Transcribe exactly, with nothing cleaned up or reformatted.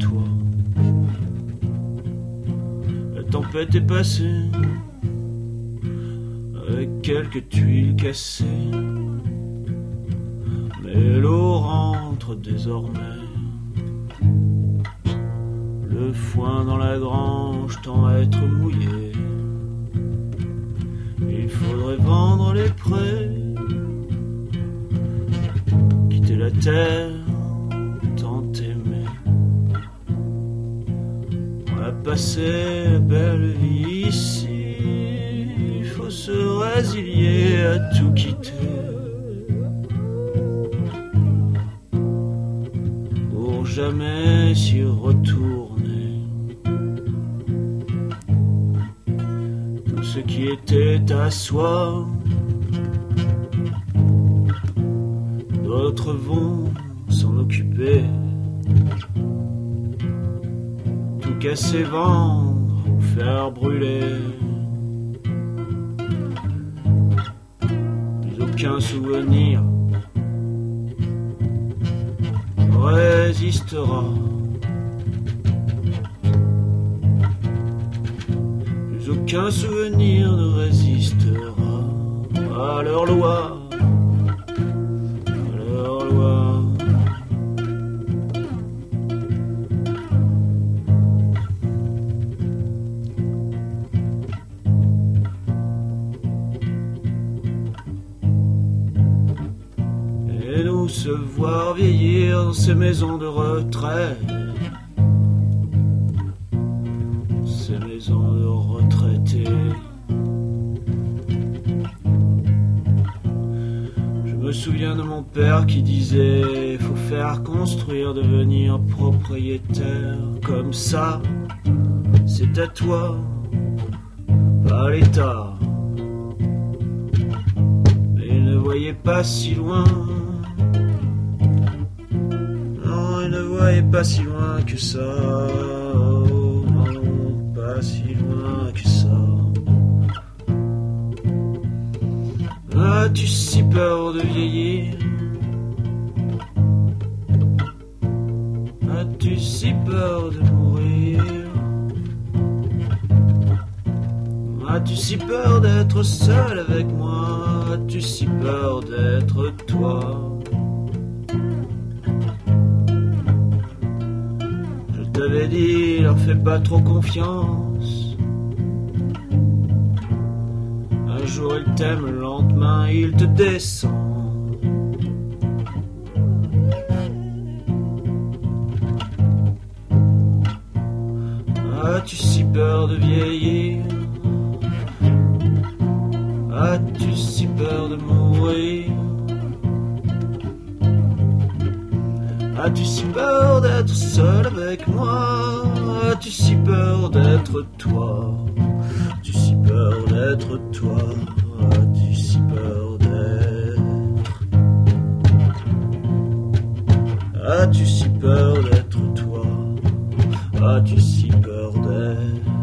toi. La tempête est passée avec quelques tuiles cassées, mais l'eau rentre désormais. Le foin dans la grange tend à être mouillé. Il faudrait vendre les prés, quitter la terre tant aimée. On a passé la belle vie ici, il faut se résilier à tout quitter pour jamais s'y retourner. Tout ce qui était à soi, d'autres vont s'en occuper. Tout casser, vendre ou faire brûler. Plus aucun souvenir résistera. Plus aucun souvenir ne résistera à leur loi, à leur loi. Et nous se voir vieillir dans ces maisons de retraite, ces maisons de retraités. Je me souviens de mon père qui disait: faut faire construire, devenir propriétaire. Comme ça, c'est à toi, pas à l'État. Mais il ne voyait pas si loin. Non, il ne voyait pas si loin que ça. Oh, non, pas si loin que ça. As-tu si peur de vieillir? As-tu si peur de mourir? As-tu si peur d'être seul avec moi? As-tu si peur d'être toi? Je t'avais dit, leur fais pas trop confiance. Un jour il t'aime, le lendemain il te descend. As-tu si peur de vieillir? As-tu si peur de mourir? As-tu si peur d'être seul avec moi? As-tu si peur d'être toi? As-tu si peur d'être toi? As-tu si peur d'être? As-tu si peur d'être toi? As-tu si peur d'être?